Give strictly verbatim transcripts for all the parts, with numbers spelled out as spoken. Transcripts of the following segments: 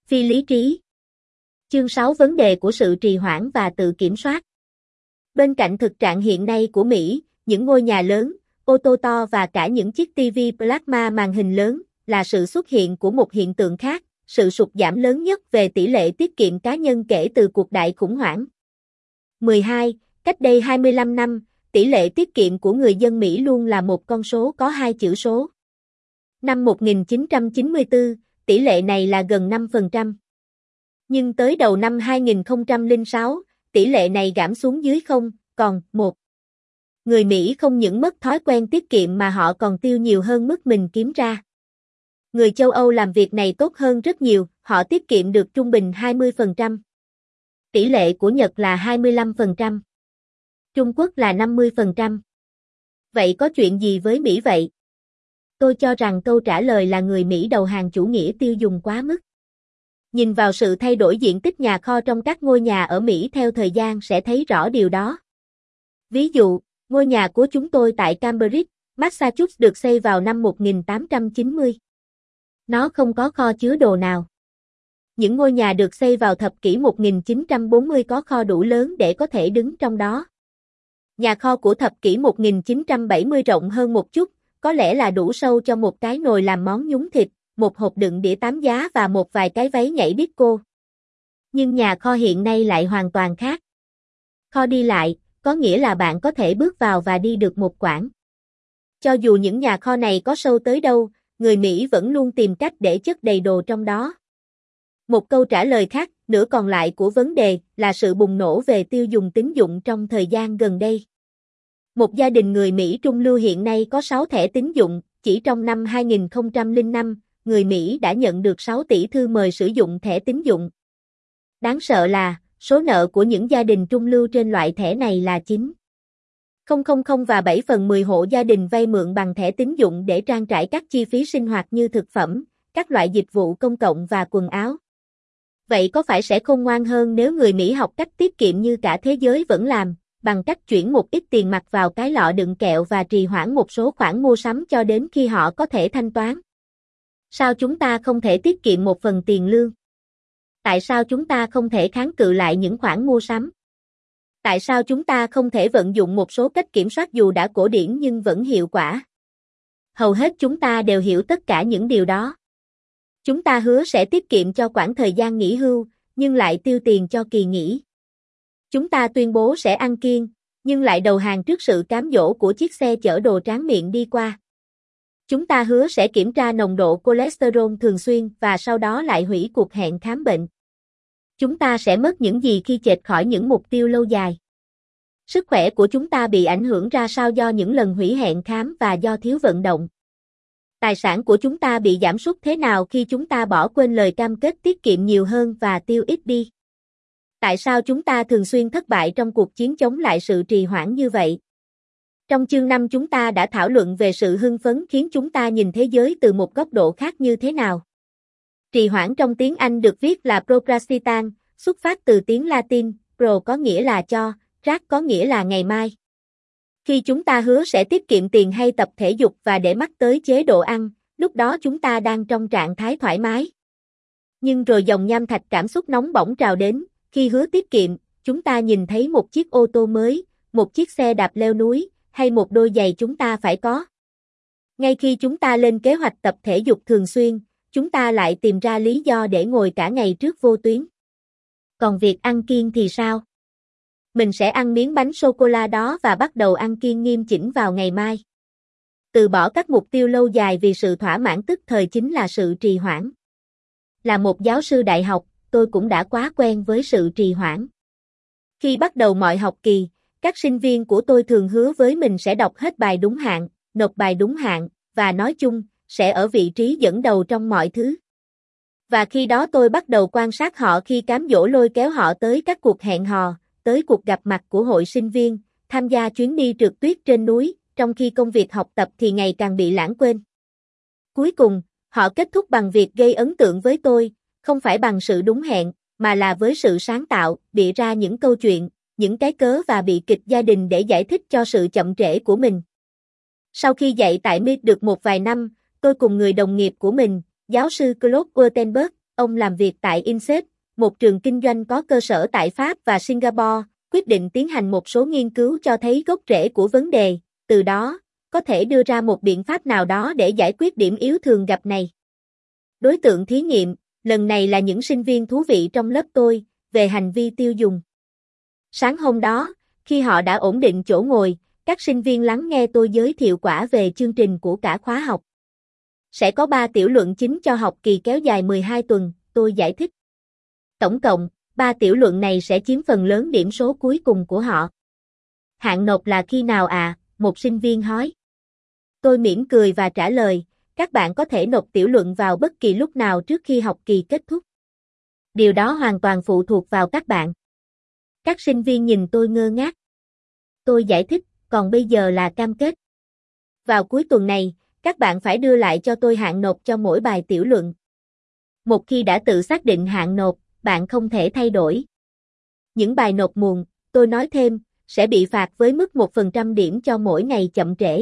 Phi lý trí. Chương sáu Vấn đề của sự trì hoãn và tự kiểm soát. Bên cạnh thực trạng hiện nay của Mỹ, những ngôi nhà lớn, ô tô to và cả những chiếc ti vi plasma màn hình lớn, là sự xuất hiện của một hiện tượng khác, sự sụt giảm lớn nhất về tỷ lệ tiết kiệm cá nhân kể từ cuộc đại khủng hoảng. mười hai. Cách đây hai mươi lăm năm, tỷ lệ tiết kiệm của người dân Mỹ luôn là một con số có hai chữ số. Năm một nghìn chín trăm chín mươi tư, tỷ lệ này là gần năm phần trăm. Nhưng tới đầu năm hai nghìn không trăm lẻ sáu, tỷ lệ này giảm xuống dưới không, còn một. Người Mỹ không những mất thói quen tiết kiệm mà họ còn tiêu nhiều hơn mức mình kiếm ra. Người châu Âu làm việc này tốt hơn rất nhiều, họ tiết kiệm được trung bình hai mươi phần trăm. Tỷ lệ của Nhật là hai mươi lăm phần trăm. Trung Quốc là năm mươi phần trăm. Vậy có chuyện gì với Mỹ vậy? Tôi cho rằng câu trả lời là người Mỹ đầu hàng chủ nghĩa tiêu dùng quá mức. Nhìn vào sự thay đổi diện tích nhà kho trong các ngôi nhà ở Mỹ theo thời gian sẽ thấy rõ điều đó. Ví dụ, ngôi nhà của chúng tôi tại Cambridge, Massachusetts được xây vào năm một nghìn tám trăm chín mươi. Nó không có kho chứa đồ nào. Những ngôi nhà được xây vào thập kỷ một nghìn chín trăm bốn mươi có kho đủ lớn để có thể đứng trong đó. Nhà kho của thập kỷ một nghìn chín trăm bảy mươi rộng hơn một chút, có lẽ là đủ sâu cho một cái nồi làm món nhúng thịt, một hộp đựng đĩa tám giá và một vài cái váy nhảy disco. Nhưng nhà kho hiện nay lại hoàn toàn khác. Kho đi lại, có nghĩa là bạn có thể bước vào và đi được một quãng. Cho dù những nhà kho này có sâu tới đâu, người Mỹ vẫn luôn tìm cách để chất đầy đồ trong đó. Một câu trả lời khác, nửa còn lại của vấn đề, là sự bùng nổ về tiêu dùng tín dụng trong thời gian gần đây. Một gia đình người Mỹ trung lưu hiện nay có sáu thẻ tín dụng, chỉ trong năm hai nghìn không trăm lẻ năm, người Mỹ đã nhận được sáu tỷ thư mời sử dụng thẻ tín dụng. Đáng sợ là, số nợ của những gia đình trung lưu trên loại thẻ này là chín phẩy không không không và bảy phần mười hộ gia đình vay mượn bằng thẻ tín dụng để trang trải các chi phí sinh hoạt như thực phẩm, các loại dịch vụ công cộng và quần áo. Vậy có phải sẽ khôn ngoan hơn nếu người Mỹ học cách tiết kiệm như cả thế giới vẫn làm, bằng cách chuyển một ít tiền mặt vào cái lọ đựng kẹo và trì hoãn một số khoản mua sắm cho đến khi họ có thể thanh toán? Sao chúng ta không thể tiết kiệm một phần tiền lương? Tại sao chúng ta không thể kháng cự lại những khoản mua sắm? Tại sao chúng ta không thể vận dụng một số cách kiểm soát dù đã cổ điển nhưng vẫn hiệu quả? Hầu hết chúng ta đều hiểu tất cả những điều đó. Chúng ta hứa sẽ tiết kiệm cho quãng thời gian nghỉ hưu, nhưng lại tiêu tiền cho kỳ nghỉ. Chúng ta tuyên bố sẽ ăn kiêng, nhưng lại đầu hàng trước sự cám dỗ của chiếc xe chở đồ tráng miệng đi qua. Chúng ta hứa sẽ kiểm tra nồng độ cholesterol thường xuyên và sau đó lại hủy cuộc hẹn khám bệnh. Chúng ta sẽ mất những gì khi chệch khỏi những mục tiêu lâu dài? Sức khỏe của chúng ta bị ảnh hưởng ra sao do những lần hủy hẹn khám và do thiếu vận động? Tài sản của chúng ta bị giảm sút thế nào khi chúng ta bỏ quên lời cam kết tiết kiệm nhiều hơn và tiêu ít đi? Tại sao chúng ta thường xuyên thất bại trong cuộc chiến chống lại sự trì hoãn như vậy? Trong chương năm chúng ta đã thảo luận về sự hưng phấn khiến chúng ta nhìn thế giới từ một góc độ khác như thế nào. Trì hoãn trong tiếng Anh được viết là procrastination, xuất phát từ tiếng Latin, pro có nghĩa là cho, rat có nghĩa là ngày mai. Khi chúng ta hứa sẽ tiết kiệm tiền hay tập thể dục và để mắt tới chế độ ăn, lúc đó chúng ta đang trong trạng thái thoải mái. Nhưng rồi dòng nham thạch cảm xúc nóng bỏng trào đến, khi hứa tiết kiệm, chúng ta nhìn thấy một chiếc ô tô mới, một chiếc xe đạp leo núi, hay một đôi giày chúng ta phải có. Ngay khi chúng ta lên kế hoạch tập thể dục thường xuyên, chúng ta lại tìm ra lý do để ngồi cả ngày trước vô tuyến. Còn việc ăn kiêng thì sao? Mình sẽ ăn miếng bánh sô-cô-la đó và bắt đầu ăn kiêng nghiêm chỉnh vào ngày mai. Từ bỏ các mục tiêu lâu dài vì sự thỏa mãn tức thời chính là sự trì hoãn. Là một giáo sư đại học, tôi cũng đã quá quen với sự trì hoãn. Khi bắt đầu mọi học kỳ, các sinh viên của tôi thường hứa với mình sẽ đọc hết bài đúng hạn, nộp bài đúng hạn, và nói chung, sẽ ở vị trí dẫn đầu trong mọi thứ. Và khi đó tôi bắt đầu quan sát họ khi cám dỗ lôi kéo họ tới các cuộc hẹn hò, tới cuộc gặp mặt của hội sinh viên, tham gia chuyến đi trượt tuyết trên núi, trong khi công việc học tập thì ngày càng bị lãng quên. Cuối cùng, họ kết thúc bằng việc gây ấn tượng với tôi, không phải bằng sự đúng hẹn, mà là với sự sáng tạo, bịa ra những câu chuyện, những cái cớ và bi kịch gia đình để giải thích cho sự chậm trễ của mình. Sau khi dạy tại em i tê được một vài năm, tôi cùng người đồng nghiệp của mình, giáo sư Claude Wurtenberg, ông làm việc tại Inset, một trường kinh doanh có cơ sở tại Pháp và Singapore, quyết định tiến hành một số nghiên cứu cho thấy gốc rễ của vấn đề, từ đó, có thể đưa ra một biện pháp nào đó để giải quyết điểm yếu thường gặp này. Đối tượng thí nghiệm, lần này là những sinh viên thú vị trong lớp tôi, về hành vi tiêu dùng. Sáng hôm đó, khi họ đã ổn định chỗ ngồi, các sinh viên lắng nghe tôi giới thiệu quả về chương trình của cả khóa học. Sẽ có ba tiểu luận chính cho học kỳ kéo dài mười hai tuần, tôi giải thích. Tổng cộng, ba tiểu luận này sẽ chiếm phần lớn điểm số cuối cùng của họ. Hạn nộp là khi nào à? Một sinh viên hỏi. Tôi mỉm cười và trả lời, các bạn có thể nộp tiểu luận vào bất kỳ lúc nào trước khi học kỳ kết thúc. Điều đó hoàn toàn phụ thuộc vào các bạn. Các sinh viên nhìn tôi ngơ ngác. Tôi giải thích, còn bây giờ là cam kết. Vào cuối tuần này, các bạn phải đưa lại cho tôi hạn nộp cho mỗi bài tiểu luận. Một khi đã tự xác định hạn nộp, bạn không thể thay đổi. Những bài nộp muộn, tôi nói thêm, sẽ bị phạt với mức một phần trăm điểm cho mỗi ngày chậm trễ.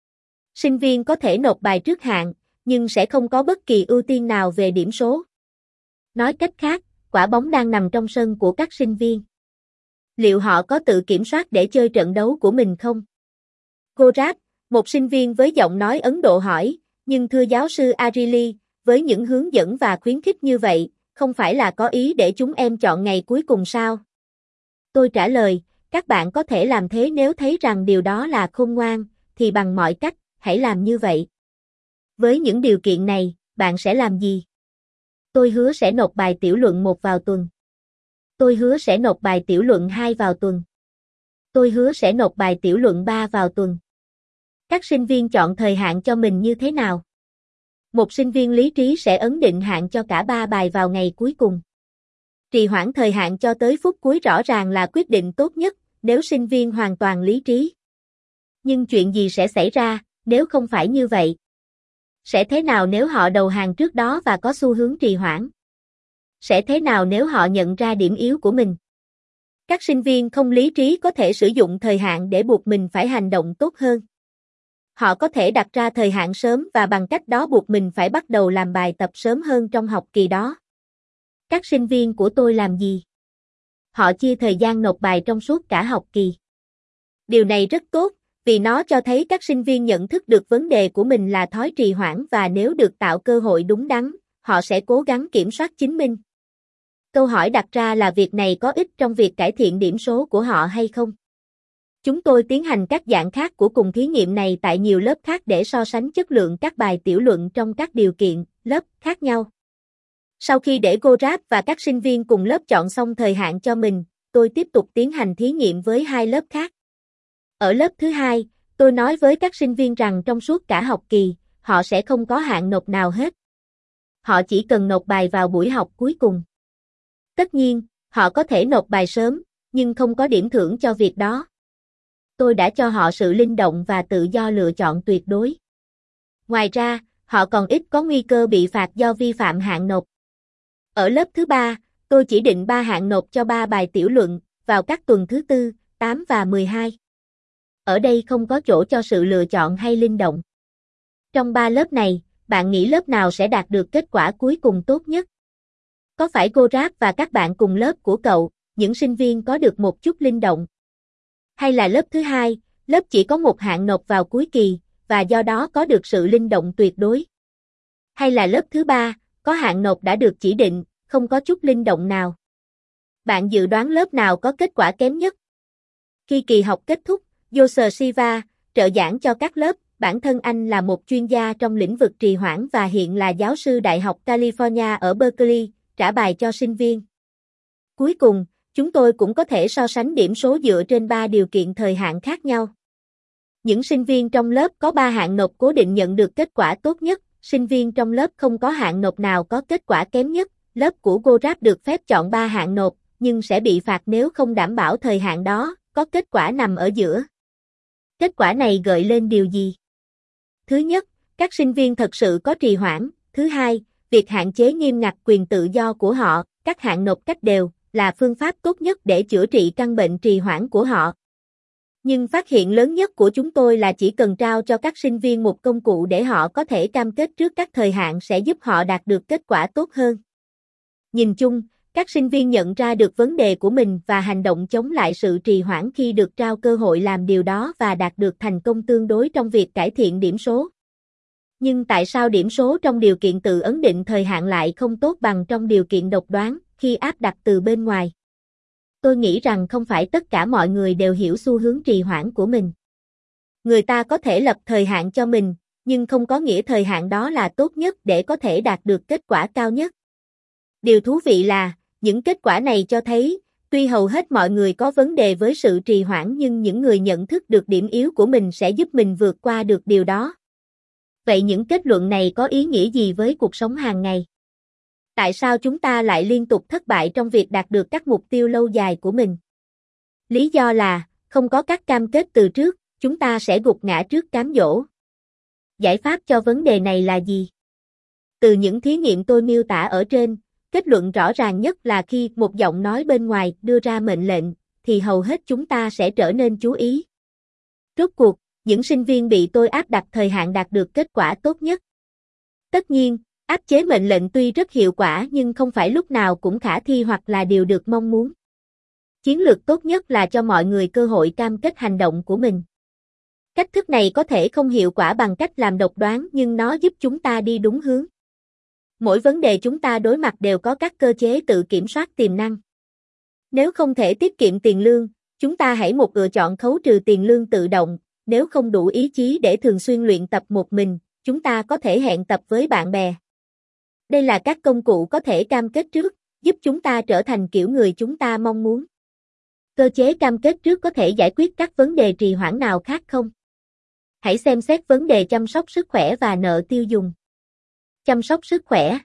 Sinh viên có thể nộp bài trước hạn, nhưng sẽ không có bất kỳ ưu tiên nào về điểm số. Nói cách khác, quả bóng đang nằm trong sân của các sinh viên. Liệu họ có tự kiểm soát để chơi trận đấu của mình không? Gorab, một sinh viên với giọng nói Ấn Độ hỏi, nhưng thưa giáo sư Arili, với những hướng dẫn và khuyến khích như vậy, không phải là có ý để chúng em chọn ngày cuối cùng sao? Tôi trả lời, các bạn có thể làm thế nếu thấy rằng điều đó là khôn ngoan, thì bằng mọi cách, hãy làm như vậy. Với những điều kiện này, bạn sẽ làm gì? Tôi hứa sẽ nộp bài tiểu luận một vào tuần. Tôi hứa sẽ nộp bài tiểu luận hai vào tuần. Tôi hứa sẽ nộp bài tiểu luận ba vào tuần. Các sinh viên chọn thời hạn cho mình như thế nào? Một sinh viên lý trí sẽ ấn định hạn cho cả ba bài vào ngày cuối cùng. Trì hoãn thời hạn cho tới phút cuối rõ ràng là quyết định tốt nhất, nếu sinh viên hoàn toàn lý trí. Nhưng chuyện gì sẽ xảy ra, nếu không phải như vậy? Sẽ thế nào nếu họ đầu hàng trước đó và có xu hướng trì hoãn? Sẽ thế nào nếu họ nhận ra điểm yếu của mình? Các sinh viên không lý trí có thể sử dụng thời hạn để buộc mình phải hành động tốt hơn. Họ có thể đặt ra thời hạn sớm và bằng cách đó buộc mình phải bắt đầu làm bài tập sớm hơn trong học kỳ đó. Các sinh viên của tôi làm gì? Họ chia thời gian nộp bài trong suốt cả học kỳ. Điều này rất tốt, vì nó cho thấy các sinh viên nhận thức được vấn đề của mình là thói trì hoãn và nếu được tạo cơ hội đúng đắn, họ sẽ cố gắng kiểm soát chính mình. Câu hỏi đặt ra là việc này có ích trong việc cải thiện điểm số của họ hay không? Chúng tôi tiến hành các dạng khác của cùng thí nghiệm này tại nhiều lớp khác để so sánh chất lượng các bài tiểu luận trong các điều kiện, lớp khác nhau. Sau khi để Gorab và các sinh viên cùng lớp chọn xong thời hạn cho mình, tôi tiếp tục tiến hành thí nghiệm với hai lớp khác. Ở lớp thứ hai, tôi nói với các sinh viên rằng trong suốt cả học kỳ, họ sẽ không có hạn nộp nào hết. Họ chỉ cần nộp bài vào buổi học cuối cùng. Tất nhiên, họ có thể nộp bài sớm, nhưng không có điểm thưởng cho việc đó. Tôi đã cho họ sự linh động và tự do lựa chọn tuyệt đối. Ngoài ra, họ còn ít có nguy cơ bị phạt do vi phạm hạn nộp. Ở lớp thứ ba, tôi chỉ định ba hạn nộp cho ba bài tiểu luận, vào các tuần thứ tư, tám và mười hai. Ở đây không có chỗ cho sự lựa chọn hay linh động. Trong ba lớp này, bạn nghĩ lớp nào sẽ đạt được kết quả cuối cùng tốt nhất? Có phải Gorab và các bạn cùng lớp của cậu, những sinh viên có được một chút linh động? Hay là lớp thứ hai, lớp chỉ có một hạn nộp vào cuối kỳ, và do đó có được sự linh động tuyệt đối? Hay là lớp thứ ba, có hạn nộp đã được chỉ định, không có chút linh động nào? Bạn dự đoán lớp nào có kết quả kém nhất? Khi kỳ học kết thúc, Yosher Siva, trợ giảng cho các lớp, bản thân anh là một chuyên gia trong lĩnh vực trì hoãn và hiện là giáo sư Đại học California ở Berkeley, trả bài cho sinh viên. Cuối cùng, chúng tôi cũng có thể so sánh điểm số dựa trên ba điều kiện thời hạn khác nhau. Những sinh viên trong lớp có ba hạn nộp cố định nhận được kết quả tốt nhất, sinh viên trong lớp không có hạn nộp nào có kết quả kém nhất. Lớp của Gorab được phép chọn ba hạn nộp, nhưng sẽ bị phạt nếu không đảm bảo thời hạn đó, có kết quả nằm ở giữa. Kết quả này gợi lên điều gì? Thứ nhất, các sinh viên thật sự có trì hoãn. Thứ hai, việc hạn chế nghiêm ngặt quyền tự do của họ, các hạn nộp cách đều, là phương pháp tốt nhất để chữa trị căn bệnh trì hoãn của họ. Nhưng phát hiện lớn nhất của chúng tôi là chỉ cần trao cho các sinh viên một công cụ để họ có thể cam kết trước các thời hạn sẽ giúp họ đạt được kết quả tốt hơn. Nhìn chung, các sinh viên nhận ra được vấn đề của mình và hành động chống lại sự trì hoãn khi được trao cơ hội làm điều đó và đạt được thành công tương đối trong việc cải thiện điểm số. Nhưng tại sao điểm số trong điều kiện tự ấn định thời hạn lại không tốt bằng trong điều kiện độc đoán khi áp đặt từ bên ngoài? Tôi nghĩ rằng không phải tất cả mọi người đều hiểu xu hướng trì hoãn của mình. Người ta có thể lập thời hạn cho mình, nhưng không có nghĩa thời hạn đó là tốt nhất để có thể đạt được kết quả cao nhất. Điều thú vị là, những kết quả này cho thấy, tuy hầu hết mọi người có vấn đề với sự trì hoãn nhưng những người nhận thức được điểm yếu của mình sẽ giúp mình vượt qua được điều đó. Vậy những kết luận này có ý nghĩa gì với cuộc sống hàng ngày? Tại sao chúng ta lại liên tục thất bại trong việc đạt được các mục tiêu lâu dài của mình? Lý do là, không có các cam kết từ trước, chúng ta sẽ gục ngã trước cám dỗ. Giải pháp cho vấn đề này là gì? Từ những thí nghiệm tôi miêu tả ở trên, kết luận rõ ràng nhất là khi một giọng nói bên ngoài đưa ra mệnh lệnh, thì hầu hết chúng ta sẽ trở nên chú ý. Rốt cuộc, những sinh viên bị tôi áp đặt thời hạn đạt được kết quả tốt nhất. Tất nhiên, áp chế mệnh lệnh tuy rất hiệu quả nhưng không phải lúc nào cũng khả thi hoặc là điều được mong muốn. Chiến lược tốt nhất là cho mọi người cơ hội cam kết hành động của mình. Cách thức này có thể không hiệu quả bằng cách làm độc đoán nhưng nó giúp chúng ta đi đúng hướng. Mỗi vấn đề chúng ta đối mặt đều có các cơ chế tự kiểm soát tiềm năng. Nếu không thể tiết kiệm tiền lương, chúng ta hãy một lựa chọn khấu trừ tiền lương tự động. Nếu không đủ ý chí để thường xuyên luyện tập một mình, chúng ta có thể hẹn tập với bạn bè. Đây là các công cụ có thể cam kết trước, giúp chúng ta trở thành kiểu người chúng ta mong muốn. Cơ chế cam kết trước có thể giải quyết các vấn đề trì hoãn nào khác không? Hãy xem xét vấn đề chăm sóc sức khỏe và nợ tiêu dùng. Chăm sóc sức khỏe.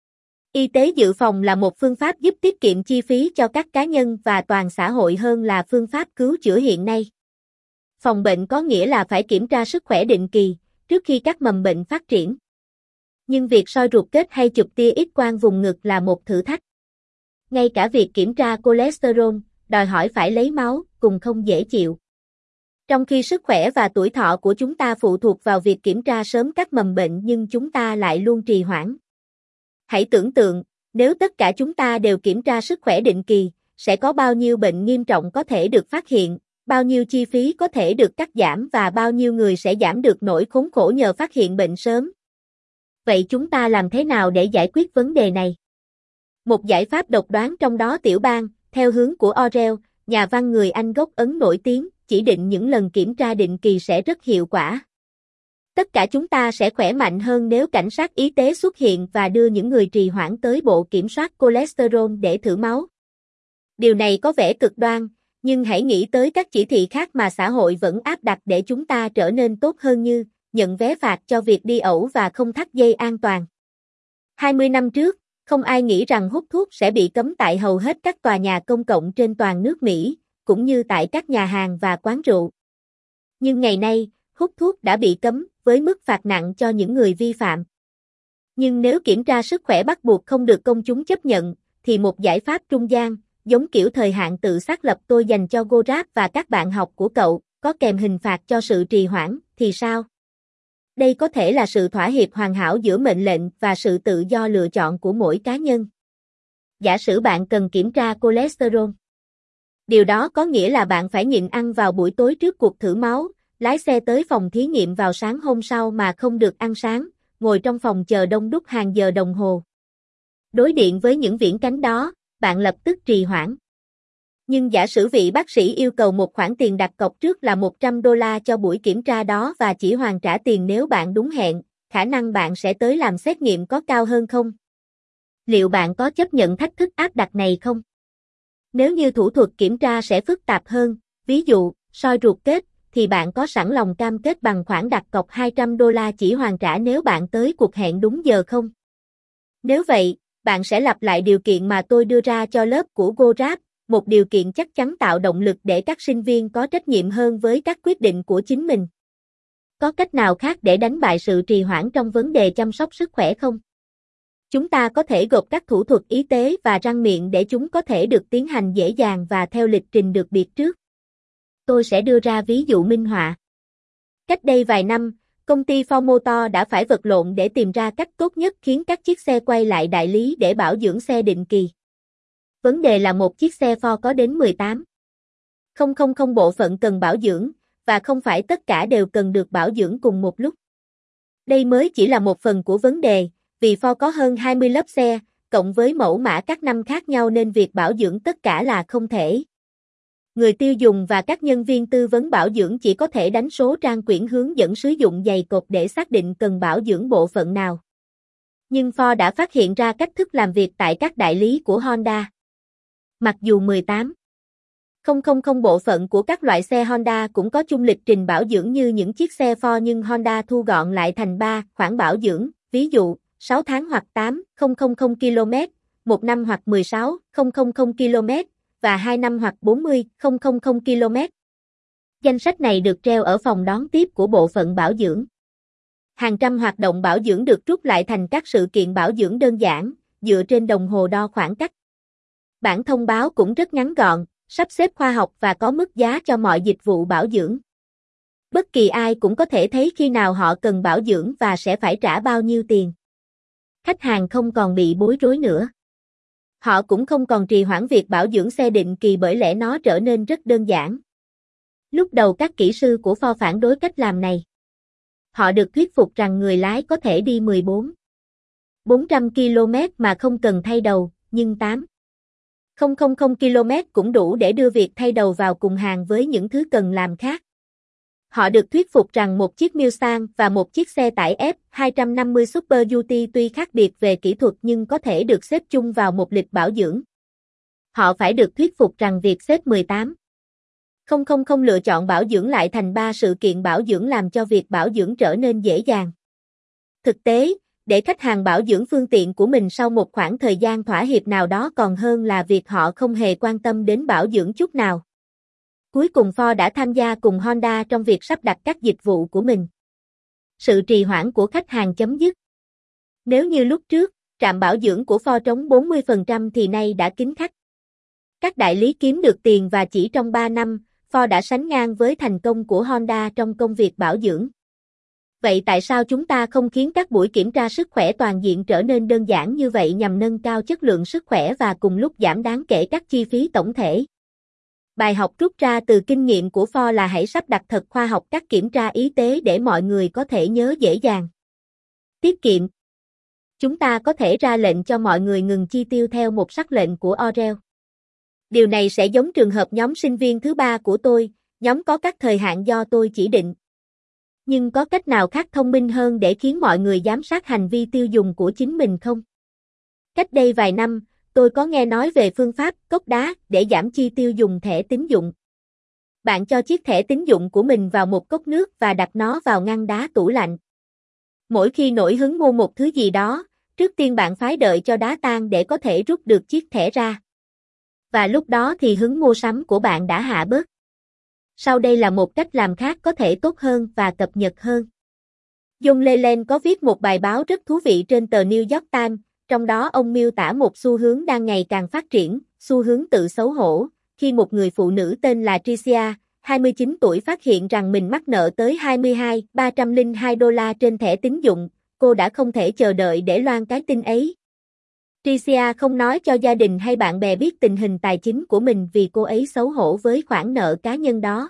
Y tế dự phòng là một phương pháp giúp tiết kiệm chi phí cho các cá nhân và toàn xã hội hơn là phương pháp cứu chữa hiện nay. Phòng bệnh có nghĩa là phải kiểm tra sức khỏe định kỳ, trước khi các mầm bệnh phát triển. Nhưng việc soi ruột kết hay chụp tia X-quang vùng ngực là một thử thách. Ngay cả việc kiểm tra cholesterol, đòi hỏi phải lấy máu, cùng không dễ chịu. Trong khi sức khỏe và tuổi thọ của chúng ta phụ thuộc vào việc kiểm tra sớm các mầm bệnh nhưng chúng ta lại luôn trì hoãn. Hãy tưởng tượng, nếu tất cả chúng ta đều kiểm tra sức khỏe định kỳ, sẽ có bao nhiêu bệnh nghiêm trọng có thể được phát hiện, bao nhiêu chi phí có thể được cắt giảm và bao nhiêu người sẽ giảm được nỗi khốn khổ nhờ phát hiện bệnh sớm. Vậy chúng ta làm thế nào để giải quyết vấn đề này? Một giải pháp độc đoán trong đó tiểu bang, theo hướng của Orwell, nhà văn người Anh gốc Ấn nổi tiếng, chỉ định những lần kiểm tra định kỳ sẽ rất hiệu quả. Tất cả chúng ta sẽ khỏe mạnh hơn nếu cảnh sát y tế xuất hiện và đưa những người trì hoãn tới bộ kiểm soát cholesterol để thử máu. Điều này có vẻ cực đoan, nhưng hãy nghĩ tới các chỉ thị khác mà xã hội vẫn áp đặt để chúng ta trở nên tốt hơn như nhận vé phạt cho việc đi ẩu và không thắt dây an toàn. hai mươi năm trước, không ai nghĩ rằng hút thuốc sẽ bị cấm tại hầu hết các tòa nhà công cộng trên toàn nước Mỹ, cũng như tại các nhà hàng và quán rượu. Nhưng ngày nay, hút thuốc đã bị cấm, với mức phạt nặng cho những người vi phạm. Nhưng nếu kiểm tra sức khỏe bắt buộc không được công chúng chấp nhận, thì một giải pháp trung gian, giống kiểu thời hạn tự xác lập tôi dành cho GoRap và các bạn học của cậu, có kèm hình phạt cho sự trì hoãn, thì sao? Đây có thể là sự thỏa hiệp hoàn hảo giữa mệnh lệnh và sự tự do lựa chọn của mỗi cá nhân. Giả sử bạn cần kiểm tra cholesterol. Điều đó có nghĩa là bạn phải nhịn ăn vào buổi tối trước cuộc thử máu, lái xe tới phòng thí nghiệm vào sáng hôm sau mà không được ăn sáng, ngồi trong phòng chờ đông đúc hàng giờ đồng hồ. Đối diện với những viễn cảnh đó, bạn lập tức trì hoãn. Nhưng giả sử vị bác sĩ yêu cầu một khoản tiền đặt cọc trước là một trăm đô la cho buổi kiểm tra đó và chỉ hoàn trả tiền nếu bạn đúng hẹn, khả năng bạn sẽ tới làm xét nghiệm có cao hơn không? Liệu bạn có chấp nhận thách thức áp đặt này không? Nếu như thủ thuật kiểm tra sẽ phức tạp hơn, ví dụ, soi ruột kết, thì bạn có sẵn lòng cam kết bằng khoản đặt cọc hai trăm đô la chỉ hoàn trả nếu bạn tới cuộc hẹn đúng giờ không? Nếu vậy, bạn sẽ lặp lại điều kiện mà tôi đưa ra cho lớp của GoRap, một điều kiện chắc chắn tạo động lực để các sinh viên có trách nhiệm hơn với các quyết định của chính mình. Có cách nào khác để đánh bại sự trì hoãn trong vấn đề chăm sóc sức khỏe không? Chúng ta có thể gộp các thủ thuật y tế và răng miệng để chúng có thể được tiến hành dễ dàng và theo lịch trình được biệt trước. Tôi sẽ đưa ra ví dụ minh họa. Cách đây vài năm, công ty Ford Motor đã phải vật lộn để tìm ra cách tốt nhất khiến các chiếc xe quay lại đại lý để bảo dưỡng xe định kỳ. Vấn đề là một chiếc xe Ford có đến mười tám nghìn bộ phận cần bảo dưỡng, và không phải tất cả đều cần được bảo dưỡng cùng một lúc. Đây mới chỉ là một phần của vấn đề, vì Ford có hơn hai mươi lớp xe, cộng với mẫu mã các năm khác nhau nên việc bảo dưỡng tất cả là không thể. Người tiêu dùng và các nhân viên tư vấn bảo dưỡng chỉ có thể đánh số trang quyển hướng dẫn sử dụng giày cột để xác định cần bảo dưỡng bộ phận nào. Nhưng Ford đã phát hiện ra cách thức làm việc tại các đại lý của Honda. Mặc dù mười tám nghìn bộ phận của các loại xe Honda cũng có chung lịch trình bảo dưỡng như những chiếc xe Ford, nhưng Honda thu gọn lại thành ba khoản bảo dưỡng, ví dụ sáu tháng hoặc tám nghìn ki lô mét, một năm hoặc mười sáu nghìn ki lô mét và hai năm hoặc bốn mươi nghìn ki lô mét. Danh sách này được treo ở phòng đón tiếp của bộ phận bảo dưỡng. Hàng trăm hoạt động bảo dưỡng được rút lại thành các sự kiện bảo dưỡng đơn giản, dựa trên đồng hồ đo khoảng cách. Bản thông báo cũng rất ngắn gọn, sắp xếp khoa học và có mức giá cho mọi dịch vụ bảo dưỡng. Bất kỳ ai cũng có thể thấy khi nào họ cần bảo dưỡng và sẽ phải trả bao nhiêu tiền. Khách hàng không còn bị bối rối nữa. Họ cũng không còn trì hoãn việc bảo dưỡng xe định kỳ bởi lẽ nó trở nên rất đơn giản. Lúc đầu các kỹ sư của Ford phản đối cách làm này. Họ được thuyết phục rằng người lái có thể đi mười bốn nghìn bốn trăm ki lô mét mà không cần thay đầu, nhưng tám nghìn ki lô mét cũng đủ để đưa việc thay đầu vào cùng hàng với những thứ cần làm khác. Họ được thuyết phục rằng một chiếc Mustang và một chiếc xe tải F hai trăm năm mươi Super Duty tuy khác biệt về kỹ thuật nhưng có thể được xếp chung vào một lịch bảo dưỡng. Họ phải được thuyết phục rằng việc xếp mười tám nghìn lựa chọn bảo dưỡng lại thành ba sự kiện bảo dưỡng làm cho việc bảo dưỡng trở nên dễ dàng. Thực tế, để khách hàng bảo dưỡng phương tiện của mình sau một khoảng thời gian thỏa hiệp nào đó còn hơn là việc họ không hề quan tâm đến bảo dưỡng chút nào. Cuối cùng Ford đã tham gia cùng Honda trong việc sắp đặt các dịch vụ của mình. Sự trì hoãn của khách hàng chấm dứt. Nếu như lúc trước, trạm bảo dưỡng của Ford trống bốn mươi phần trăm thì nay đã kín khách. Các đại lý kiếm được tiền và chỉ trong ba năm, Ford đã sánh ngang với thành công của Honda trong công việc bảo dưỡng. Vậy tại sao chúng ta không khiến các buổi kiểm tra sức khỏe toàn diện trở nên đơn giản như vậy nhằm nâng cao chất lượng sức khỏe và cùng lúc giảm đáng kể các chi phí tổng thể? Bài học rút ra từ kinh nghiệm của Ford là hãy sắp đặt thật khoa học các kiểm tra y tế để mọi người có thể nhớ dễ dàng. Tiết kiệm. Chúng ta có thể ra lệnh cho mọi người ngừng chi tiêu theo một sắc lệnh của Orwell. Điều này sẽ giống trường hợp nhóm sinh viên thứ ba của tôi, nhóm có các thời hạn do tôi chỉ định. Nhưng có cách nào khác thông minh hơn để khiến mọi người giám sát hành vi tiêu dùng của chính mình không? Cách đây vài năm, tôi có nghe nói về phương pháp cốc đá để giảm chi tiêu dùng thẻ tín dụng. Bạn cho chiếc thẻ tín dụng của mình vào một cốc nước và đặt nó vào ngăn đá tủ lạnh. Mỗi khi nổi hứng mua một thứ gì đó, trước tiên bạn phải đợi cho đá tan để có thể rút được chiếc thẻ ra. Và lúc đó thì hứng mua sắm của bạn đã hạ bớt. Sau đây là một cách làm khác có thể tốt hơn và cập nhật hơn. John Leland có viết một bài báo rất thú vị trên tờ New York Times, trong đó ông miêu tả một xu hướng đang ngày càng phát triển, xu hướng tự xấu hổ, khi một người phụ nữ tên là Tricia, hai mươi chín tuổi phát hiện rằng mình mắc nợ tới hai mươi hai nghìn ba trăm lẻ hai đô la trên thẻ tín dụng, cô đã không thể chờ đợi để loan cái tin ấy. Tricia không nói cho gia đình hay bạn bè biết tình hình tài chính của mình vì cô ấy xấu hổ với khoản nợ cá nhân đó.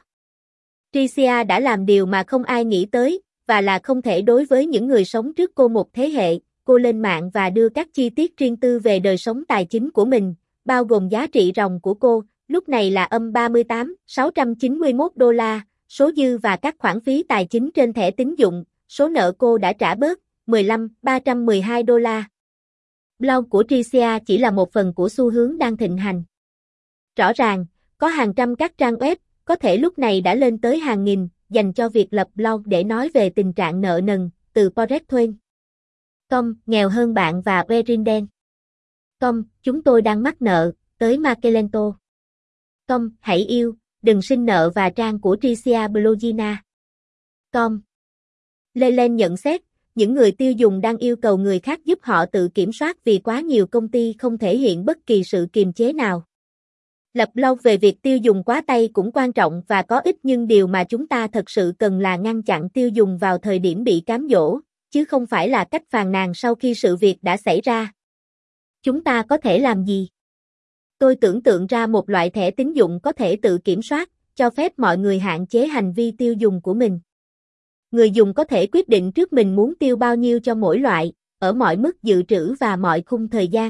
Tricia đã làm điều mà không ai nghĩ tới, và là không thể đối với những người sống trước cô một thế hệ. Cô lên mạng và đưa các chi tiết riêng tư về đời sống tài chính của mình, bao gồm giá trị ròng của cô, lúc này là âm ba mươi tám nghìn sáu trăm chín mươi mốt đô la, số dư và các khoản phí tài chính trên thẻ tín dụng, số nợ cô đã trả bớt, mười lăm nghìn ba trăm mười hai đô la. Blog của Tricia chỉ là một phần của xu hướng đang thịnh hành. Rõ ràng, có hàng trăm các trang web, có thể lúc này đã lên tới hàng nghìn, dành cho việc lập blog để nói về tình trạng nợ nần, từ Porret Twain. Com, nghèo hơn bạn và Verinden. Com, chúng tôi đang mắc nợ, tới Makelento. Com, hãy yêu, đừng sinh nợ và trang của Tricia Blogina. Com. Leland nhận xét, những người tiêu dùng đang yêu cầu người khác giúp họ tự kiểm soát vì quá nhiều công ty không thể hiện bất kỳ sự kiềm chế nào. Lập blog về việc tiêu dùng quá tay cũng quan trọng và có ích, nhưng điều mà chúng ta thật sự cần là ngăn chặn tiêu dùng vào thời điểm bị cám dỗ, chứ không phải là cách phàn nàn sau khi sự việc đã xảy ra. Chúng ta có thể làm gì? Tôi tưởng tượng ra một loại thẻ tín dụng có thể tự kiểm soát, cho phép mọi người hạn chế hành vi tiêu dùng của mình. Người dùng có thể quyết định trước mình muốn tiêu bao nhiêu cho mỗi loại, ở mọi mức dự trữ và mọi khung thời gian.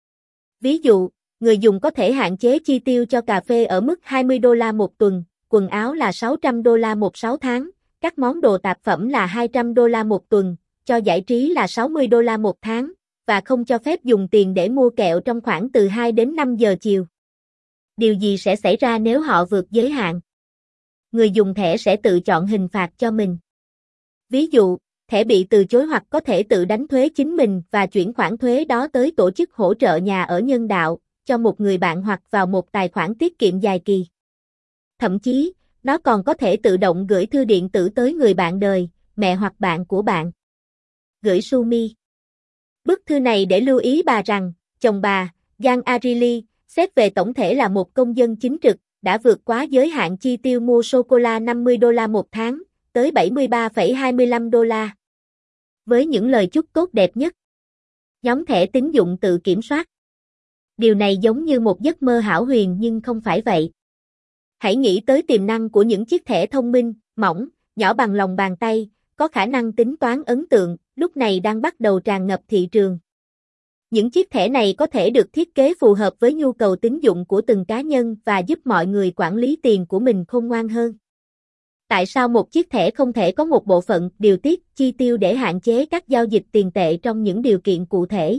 Ví dụ, người dùng có thể hạn chế chi tiêu cho cà phê ở mức hai mươi đô la một tuần, quần áo là sáu trăm đô la một sáu tháng, các món đồ tạp phẩm là hai trăm đô la một tuần, cho giải trí là sáu mươi đô la một tháng, và không cho phép dùng tiền để mua kẹo trong khoảng từ hai đến năm giờ chiều. Điều gì sẽ xảy ra nếu họ vượt giới hạn? Người dùng thẻ sẽ tự chọn hình phạt cho mình. Ví dụ, thẻ bị từ chối hoặc có thể tự đánh thuế chính mình và chuyển khoản thuế đó tới tổ chức hỗ trợ nhà ở nhân đạo, cho một người bạn hoặc vào một tài khoản tiết kiệm dài kỳ. Thậm chí, nó còn có thể tự động gửi thư điện tử tới người bạn đời, mẹ hoặc bạn của bạn. Gửi Sumi. Bức thư này để lưu ý bà rằng, chồng bà, Giang Arili, xét về tổng thể là một công dân chính trực, đã vượt quá giới hạn chi tiêu mua sô-cô-la năm mươi đô la một tháng, tới bảy mươi ba phẩy hai mươi lăm đô la. Với những lời chúc tốt đẹp nhất. Nhóm thẻ tín dụng tự kiểm soát. Điều này giống như một giấc mơ hão huyền nhưng không phải vậy. Hãy nghĩ tới tiềm năng của những chiếc thẻ thông minh, mỏng, nhỏ bằng lòng bàn tay, có khả năng tính toán ấn tượng, lúc này đang bắt đầu tràn ngập thị trường. Những chiếc thẻ này có thể được thiết kế phù hợp với nhu cầu tín dụng của từng cá nhân và giúp mọi người quản lý tiền của mình khôn ngoan hơn. Tại sao một chiếc thẻ không thể có một bộ phận điều tiết chi tiêu để hạn chế các giao dịch tiền tệ trong những điều kiện cụ thể?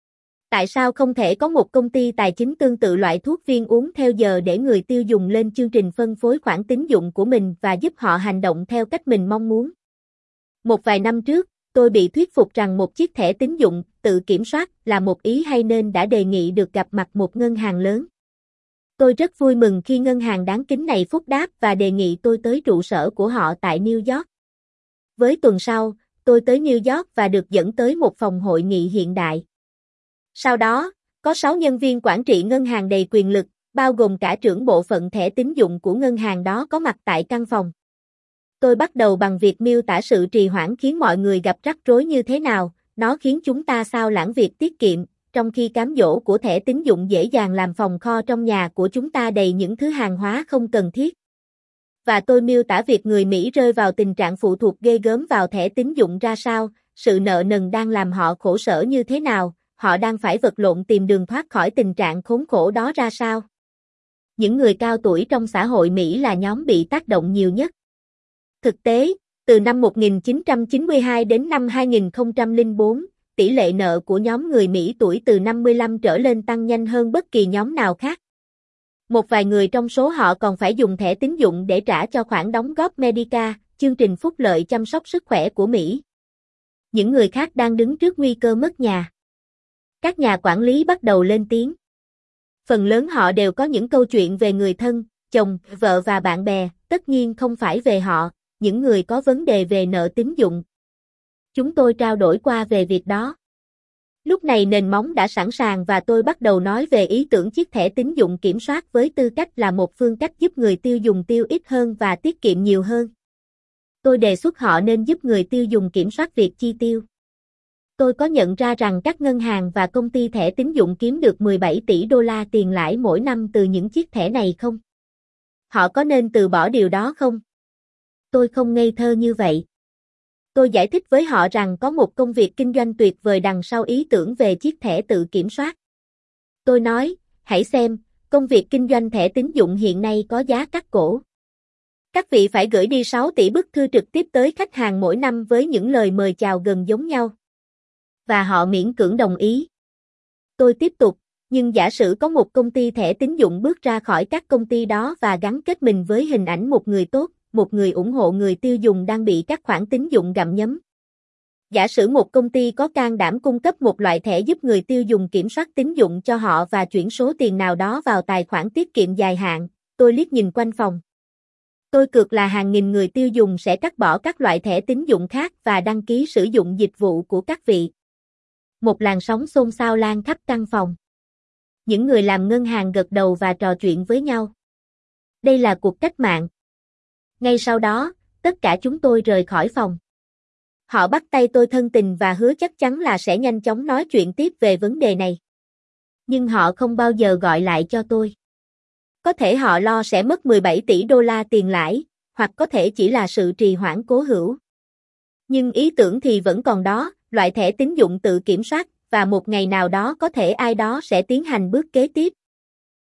Tại sao không thể có một công ty tài chính tương tự loại thuốc viên uống theo giờ để người tiêu dùng lên chương trình phân phối khoản tín dụng của mình và giúp họ hành động theo cách mình mong muốn? Một vài năm trước, tôi bị thuyết phục rằng một chiếc thẻ tín dụng tự kiểm soát là một ý hay nên đã đề nghị được gặp mặt một ngân hàng lớn. Tôi rất vui mừng khi ngân hàng đáng kính này phúc đáp và đề nghị tôi tới trụ sở của họ tại New York. Với tuần sau, tôi tới New York và được dẫn tới một phòng hội nghị hiện đại. Sau đó, có sáu nhân viên quản trị ngân hàng đầy quyền lực, bao gồm cả trưởng bộ phận thẻ tín dụng của ngân hàng đó có mặt tại căn phòng. Tôi bắt đầu bằng việc miêu tả sự trì hoãn khiến mọi người gặp rắc rối như thế nào, nó khiến chúng ta sao lãng việc tiết kiệm, trong khi cám dỗ của thẻ tín dụng dễ dàng làm phòng kho trong nhà của chúng ta đầy những thứ hàng hóa không cần thiết. Và tôi miêu tả việc người Mỹ rơi vào tình trạng phụ thuộc ghê gớm vào thẻ tín dụng ra sao, sự nợ nần đang làm họ khổ sở như thế nào, họ đang phải vật lộn tìm đường thoát khỏi tình trạng khốn khổ đó ra sao. Những người cao tuổi trong xã hội Mỹ là nhóm bị tác động nhiều nhất. Thực tế, từ năm một nghìn chín trăm chín mươi hai đến năm hai nghìn không trăm lẻ bốn, tỷ lệ nợ của nhóm người Mỹ tuổi từ năm mươi lăm trở lên tăng nhanh hơn bất kỳ nhóm nào khác. Một vài người trong số họ còn phải dùng thẻ tín dụng để trả cho khoản đóng góp Medicare, chương trình phúc lợi chăm sóc sức khỏe của Mỹ. Những người khác đang đứng trước nguy cơ mất nhà. Các nhà quản lý bắt đầu lên tiếng. Phần lớn họ đều có những câu chuyện về người thân, chồng, vợ và bạn bè, tất nhiên không phải về họ, những người có vấn đề về nợ tín dụng. Chúng tôi trao đổi qua về việc đó. Lúc này nền móng đã sẵn sàng và tôi bắt đầu nói về ý tưởng chiếc thẻ tín dụng kiểm soát với tư cách là một phương cách giúp người tiêu dùng tiêu ít hơn và tiết kiệm nhiều hơn. Tôi đề xuất họ nên giúp người tiêu dùng kiểm soát việc chi tiêu. Tôi có nhận ra rằng các ngân hàng và công ty thẻ tín dụng kiếm được mười bảy tỷ đô la tiền lãi mỗi năm từ những chiếc thẻ này không? Họ có nên từ bỏ điều đó không? Tôi không ngây thơ như vậy. Tôi giải thích với họ rằng có một công việc kinh doanh tuyệt vời đằng sau ý tưởng về chiếc thẻ tự kiểm soát. Tôi nói, hãy xem, công việc kinh doanh thẻ tín dụng hiện nay có giá cắt cổ. Các vị phải gửi đi sáu tỷ bức thư trực tiếp tới khách hàng mỗi năm với những lời mời chào gần giống nhau. Và họ miễn cưỡng đồng ý. Tôi tiếp tục, nhưng giả sử có một công ty thẻ tín dụng bước ra khỏi các công ty đó và gắn kết mình với hình ảnh một người tốt, một người ủng hộ người tiêu dùng đang bị các khoản tín dụng gặm nhấm. Giả sử một công ty có can đảm cung cấp một loại thẻ giúp người tiêu dùng kiểm soát tín dụng cho họ và chuyển số tiền nào đó vào tài khoản tiết kiệm dài hạn, tôi liếc nhìn quanh phòng. Tôi cược là hàng nghìn người tiêu dùng sẽ cắt bỏ các loại thẻ tín dụng khác và đăng ký sử dụng dịch vụ của các vị. Một làn sóng xôn xao lan khắp căn phòng. những người làm ngân hàng gật đầu và trò chuyện với nhau. Đây là cuộc cách mạng. Ngay sau đó, tất cả chúng tôi rời khỏi phòng. Họ bắt tay tôi thân tình và hứa chắc chắn là sẽ nhanh chóng nói chuyện tiếp về vấn đề này. Nhưng họ không bao giờ gọi lại cho tôi. Có thể họ lo sẽ mất mười bảy tỷ đô la tiền lãi, hoặc có thể chỉ là sự trì hoãn cố hữu. Nhưng ý tưởng thì vẫn còn đó, loại thẻ tín dụng tự kiểm soát, và một ngày nào đó có thể ai đó sẽ tiến hành bước kế tiếp.